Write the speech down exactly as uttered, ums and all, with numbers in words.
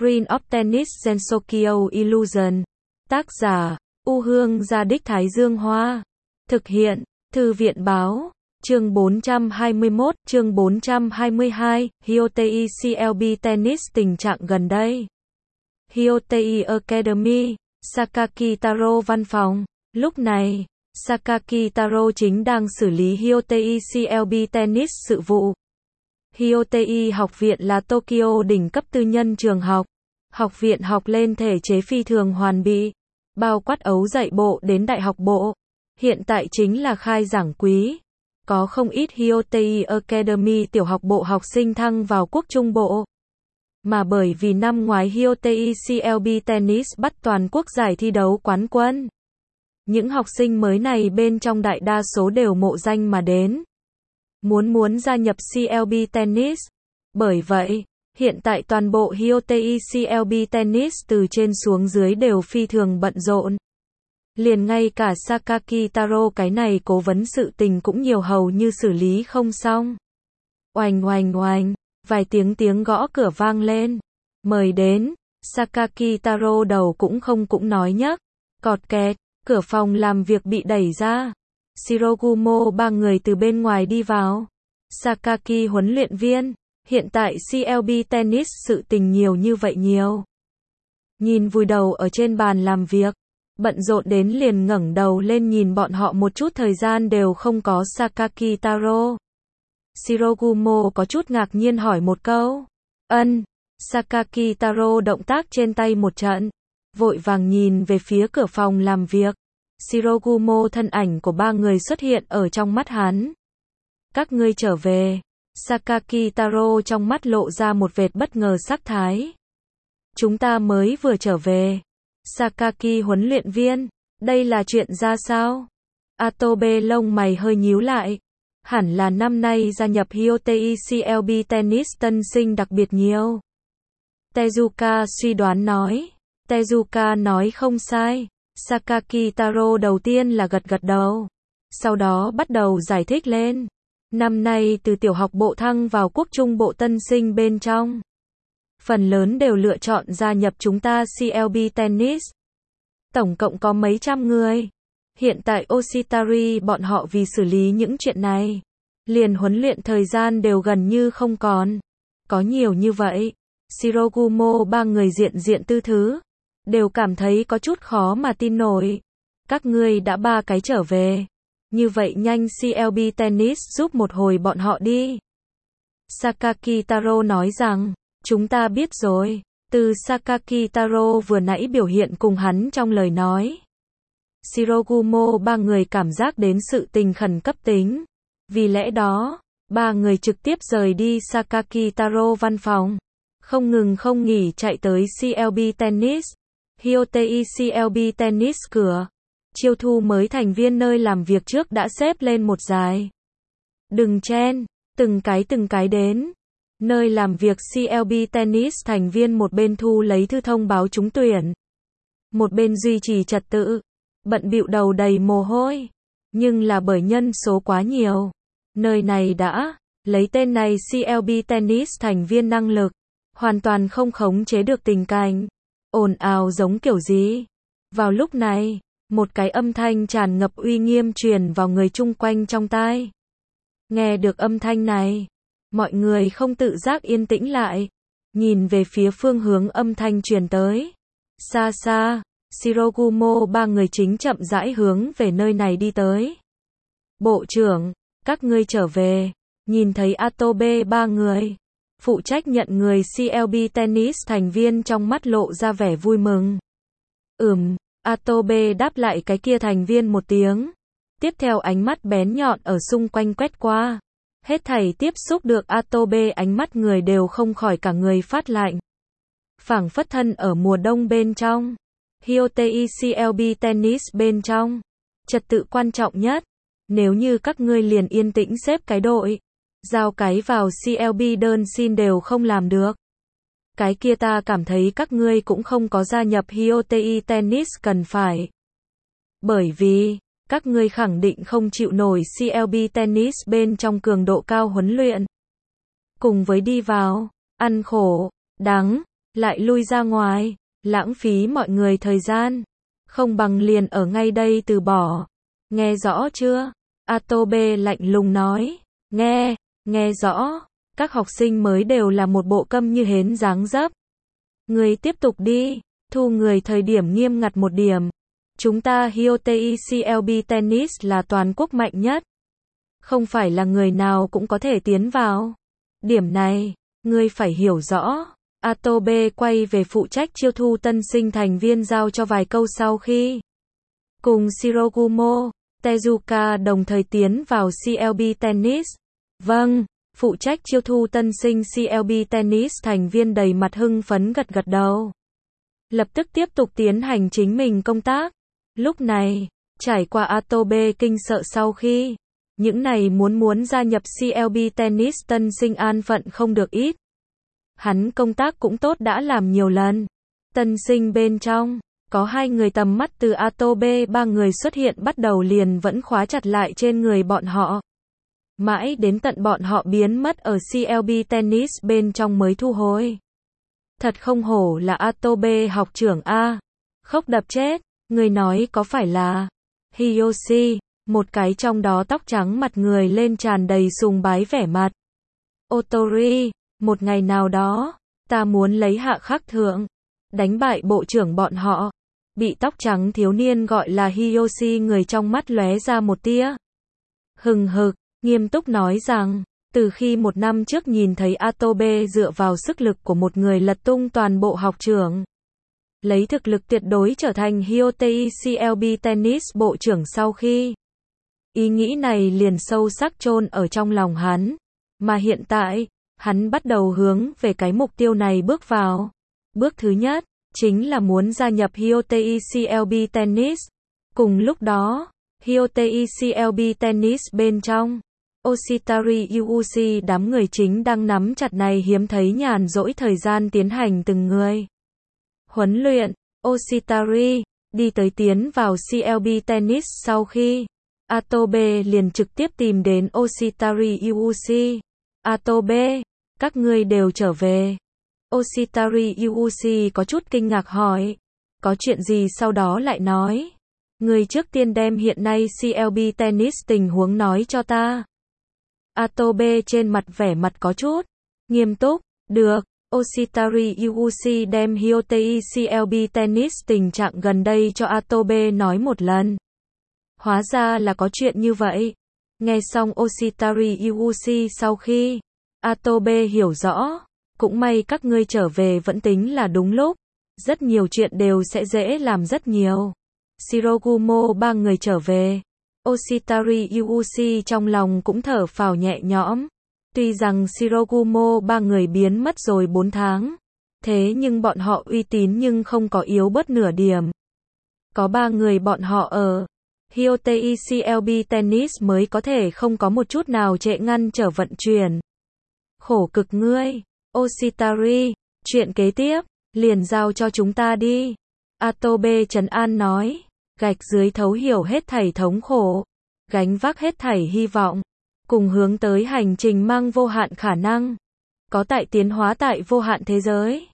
Green of Tennis Gensokyo Illusion. Tác giả, U Hương Gia Đích Thái Dương Hoa. Thực hiện, Thư viện Báo. Chương bốn trăm hai mươi mốt, chương bốn trăm hai mươi hai, Hyotei xê lờ bê Tennis tình trạng gần đây. Hyotei Academy, Sakaki Taro văn phòng. Lúc này, Sakaki Taro chính đang xử lý Hyotei xê lờ bê Tennis sự vụ. Hyotei học viện là Tokyo đỉnh cấp tư nhân trường học. Học viện học lên thể chế phi thường hoàn bị, bao quát ấu dạy bộ đến đại học bộ. Hiện tại chính là khai giảng quý. Có không ít Hyotei Academy tiểu học bộ học sinh thăng vào quốc trung bộ. Mà bởi vì năm ngoái Hyotei xê lờ bê Tennis bắt toàn quốc giải thi đấu quán quân. Những học sinh mới này bên trong đại đa số đều mộ danh mà đến. Muốn muốn gia nhập xê lờ bê Tennis. Bởi vậy, hiện tại toàn bộ Hyotei xê lờ bê Tennis từ trên xuống dưới đều phi thường bận rộn. Liền ngay cả Sakaki Taro cái này cố vấn sự tình cũng nhiều hầu như xử lý không xong. Oành oành oành, vài tiếng tiếng gõ cửa vang lên. Mời đến, Sakaki Taro đầu cũng không cũng nói nhắc. Cọt kẹt, cửa phòng làm việc bị đẩy ra. Shirogumo ba người từ bên ngoài đi vào. Sakaki huấn luyện viên, hiện tại xê lờ bê Tennis sự tình nhiều như vậy nhiều. Nhìn vùi đầu ở trên bàn làm việc. Bận rộn đến liền ngẩng đầu lên nhìn bọn họ một chút thời gian đều không có Sakaki Taro. Shirogumo có chút ngạc nhiên hỏi một câu. Ân. Sakaki Taro động tác trên tay một trận. Vội vàng nhìn về phía cửa phòng làm việc. Shirogumo thân ảnh của ba người xuất hiện ở trong mắt hắn. Các ngươi trở về. Sakaki Taro trong mắt lộ ra một vệt bất ngờ sắc thái. Chúng ta mới vừa trở về. Sakaki huấn luyện viên, đây là chuyện ra sao? Atobe lông mày hơi nhíu lại. Hẳn là năm nay gia nhập Hyotei xê lờ bê Tennis tân sinh đặc biệt nhiều. Tezuka suy đoán nói. Tezuka nói không sai. Sakaki Taro đầu tiên là gật gật đầu. Sau đó bắt đầu giải thích lên. Năm nay từ tiểu học bộ thăng vào quốc trung bộ tân sinh bên trong. Phần lớn đều lựa chọn gia nhập chúng ta xê lờ bê Tennis. Tổng cộng có mấy trăm người. Hiện tại Oshitari bọn họ vì xử lý những chuyện này. Liền huấn luyện thời gian đều gần như không còn. Có nhiều như vậy. Shirogumo ba người diện diện tư thứ. Đều cảm thấy có chút khó mà tin nổi. Các ngươi đã ba cái trở về. Như vậy nhanh xê lờ bê Tennis giúp một hồi bọn họ đi. Sakaki Taro nói rằng. Chúng ta biết rồi. Từ Sakaki Taro vừa nãy biểu hiện cùng hắn trong lời nói. Shirogumo ba người cảm giác đến sự tình khẩn cấp tính. Vì lẽ đó, ba người trực tiếp rời đi Sakaki Taro văn phòng. Không ngừng không nghỉ chạy tới xê lờ bê Tennis. Hyotei xê lờ bê Tennis cửa. Chiêu thu mới thành viên nơi làm việc trước đã xếp lên một dài. Đừng chen, từng cái từng cái đến. Nơi làm việc xê lờ bê Tennis thành viên một bên thu lấy thư thông báo trúng tuyển. Một bên duy trì trật tự. Bận bịu đầu đầy mồ hôi. Nhưng là bởi nhân số quá nhiều. Nơi này đã, lấy tên này xê lờ bê Tennis thành viên năng lực. Hoàn toàn không khống chế được tình cảnh. Ồn ào giống kiểu gì. Vào lúc này, một cái âm thanh tràn ngập uy nghiêm truyền vào người chung quanh trong tai. Nghe được âm thanh này. Mọi người không tự giác yên tĩnh lại. Nhìn về phía phương hướng âm thanh truyền tới. Xa xa, Shirogumo ba người chính chậm rãi hướng về nơi này đi tới. Bộ trưởng, các ngươi trở về. Nhìn thấy Atobe ba người. Phụ trách nhận người xê lờ bê Tennis thành viên trong mắt lộ ra vẻ vui mừng. Ừm, Atobe đáp lại cái kia thành viên một tiếng. Tiếp theo ánh mắt bén nhọn ở xung quanh quét qua. Hết thảy tiếp xúc được Atobe ánh mắt người đều không khỏi cả người phát lạnh. Phảng phất thân ở mùa đông bên trong. Hyotei xê lờ bê Tennis bên trong. Trật tự quan trọng nhất. Nếu như các ngươi liền yên tĩnh xếp cái đội. Giao cái vào xê lờ bê đơn xin đều không làm được. Cái kia ta cảm thấy các ngươi cũng không có gia nhập Hyotei Tennis cần phải. Bởi vì các ngươi khẳng định không chịu nổi xê lờ bê Tennis bên trong cường độ cao huấn luyện. Cùng với đi vào, ăn khổ, đắng, lại lui ra ngoài, lãng phí mọi người thời gian. Không bằng liền ở ngay đây từ bỏ. Nghe rõ chưa? Atobe lạnh lùng nói. Nghe, nghe rõ. Các học sinh mới đều là một bộ câm như hến dáng dấp. Người tiếp tục đi. Thu người thời điểm nghiêm ngặt một điểm. Chúng ta Hyotei xê lờ bê Tennis là toàn quốc mạnh nhất. Không phải là người nào cũng có thể tiến vào. Điểm này, ngươi phải hiểu rõ. Atobe quay về phụ trách chiêu thu tân sinh thành viên giao cho vài câu sau khi cùng Shirogumo, Tezuka đồng thời tiến vào xê lờ bê Tennis. Vâng, phụ trách chiêu thu tân sinh xê lờ bê Tennis thành viên đầy mặt hưng phấn gật gật đầu. Lập tức tiếp tục tiến hành chính mình công tác. Lúc này, trải qua Atobe kinh sợ sau khi những này muốn muốn gia nhập xê lờ bê Tennis tân sinh an phận không được ít. Hắn công tác cũng tốt đã làm nhiều lần. Tân sinh bên trong, có hai người tầm mắt từ Atobe ba người xuất hiện bắt đầu liền vẫn khóa chặt lại trên người bọn họ. Mãi đến tận bọn họ biến mất ở xê lờ bê Tennis bên trong mới thu hồi. Thật không hổ là Atobe học trưởng A. Khóc đập chết, người nói có phải là Hiyoshi, một cái trong đó tóc trắng mặt người lên tràn đầy sùng bái vẻ mặt. Otori, một ngày nào đó, ta muốn lấy hạ khắc thượng, đánh bại bộ trưởng bọn họ. Bị tóc trắng thiếu niên gọi là Hiyoshi người trong mắt lóe ra một tia hừng hực, nghiêm túc nói rằng, từ khi một năm trước nhìn thấy Atobe dựa vào sức lực của một người lật tung toàn bộ học trường, lấy thực lực tuyệt đối trở thành Hyotei xê lờ bê Tennis bộ trưởng sau khi, ý nghĩ này liền sâu sắc chôn ở trong lòng hắn, mà hiện tại, hắn bắt đầu hướng về cái mục tiêu này bước vào. Bước thứ nhất, chính là muốn gia nhập Hyotei xê lờ bê Tennis. Cùng lúc đó, Hyotei xê lờ bê Tennis bên trong, Oshitari Yuuchi đám người chính đang nắm chặt này hiếm thấy nhàn rỗi thời gian tiến hành từng người huấn luyện. Oshitari đi tới tiến vào xê lờ bê Tennis sau khi Atobe liền trực tiếp tìm đến Oshitari Yuuchi. Atobe, các ngươi đều trở về. Oshitari Yuuchi có chút kinh ngạc hỏi. Có chuyện gì sau đó lại nói. Người trước tiên đem hiện nay xê lờ bê Tennis tình huống nói cho ta. Atobe trên mặt vẻ mặt có chút nghiêm túc. Được. Oshitari Yuuchi đem Hyotei xê lờ bê Tennis tình trạng gần đây cho Atobe nói một lần. Hóa ra là có chuyện như vậy. Nghe xong Oshitari Yuuchi sau khi Atobe hiểu rõ, cũng may các ngươi trở về vẫn tính là đúng lúc, rất nhiều chuyện đều sẽ dễ làm rất nhiều. Shirogumo ba người trở về, Oshitari Yuuchi trong lòng cũng thở phào nhẹ nhõm. Tuy rằng Shirogumo ba người biến mất rồi bốn tháng, thế nhưng bọn họ uy tín nhưng không có yếu bớt nửa điểm. Có ba người bọn họ ở Hyotei xê lờ bê Tennis mới có thể không có một chút nào trễ ngăn trở vận chuyển. Khổ cực ngươi, Oshitari, chuyện kế tiếp, liền giao cho chúng ta đi. Atobe trấn an nói, gạch dưới thấu hiểu hết thảy thống khổ, gánh vác hết thảy hy vọng, cùng hướng tới hành trình mang vô hạn khả năng, có tại tiến hóa tại vô hạn thế giới.